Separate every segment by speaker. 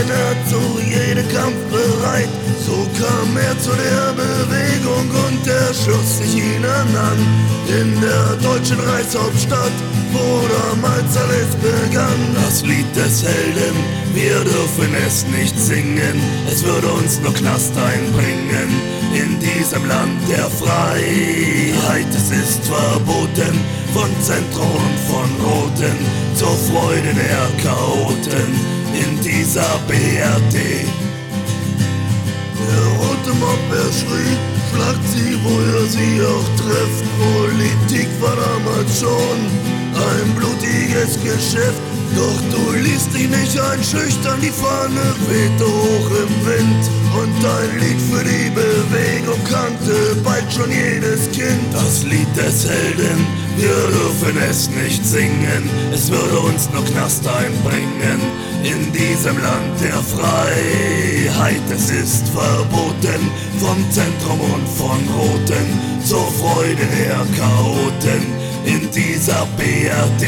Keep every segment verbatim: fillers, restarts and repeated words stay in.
Speaker 1: er zu jedem Kampf bereit. So kam er zu der Bewegung und er schloss sich ihnen an. In der deutschen Reichshauptstadt, wo damals alles begann. Das Lied des Helden, wir dürfen es nicht singen. Es würde uns nur Knast einbringen. In diesem Land der Freiheit, es ist verboten. Von Zentrum und von Roten, zur Freude der Chaoten. In dieser B R D. Der rote Mob, er schrie, schlagt sie, wo ihr sie auch trefft. Politik war damals schon ein blutiges Geschäft. Doch du ließt dich nicht einschüchtern, die Fahne wehte hoch im Wind. Und ein Lied für die Bewegung kannte bald schon jedes Kind. Das Lied des Helden, wir dürfen es nicht singen. Es würde uns nur Knast einbringen. In diesem Land der Freiheit, es ist verboten. Vom Zentrum und von Roten, zur Freude der Chaoten. In dieser B R D.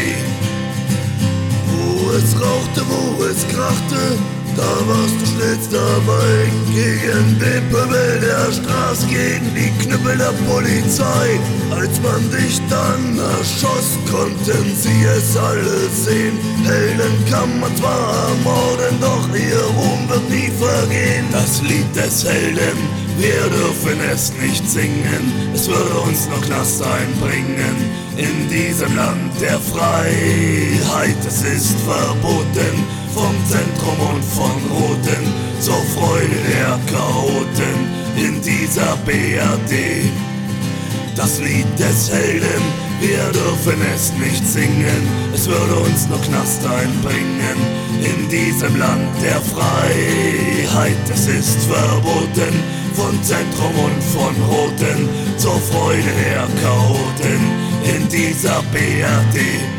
Speaker 1: Wo es rauchte, wo es krachte, da warst du stets dabei. Gegen den Pöbel der Straße, gegen die Knüppel der Polizei. Als man dich dann erschoss, konnten sie es alle sehen. Helden kann man zwar ermorden, doch ihr Ruhm wird nie vergehen. Das Lied des Helden, wir dürfen es nicht singen. Es würde uns nur Knast einbringen. In diesem Land der Freiheit, es ist verboten. Vom Zentrum und von Roten, zur Freude der Chaoten. In dieser B R D. Das Lied des Helden, wir dürfen es nicht singen. Es würde uns nur Knast einbringen. In diesem Land der Freiheit, es ist verboten. Von Zentrum und von Roten, zur Freude der Chaoten. In dieser B R D.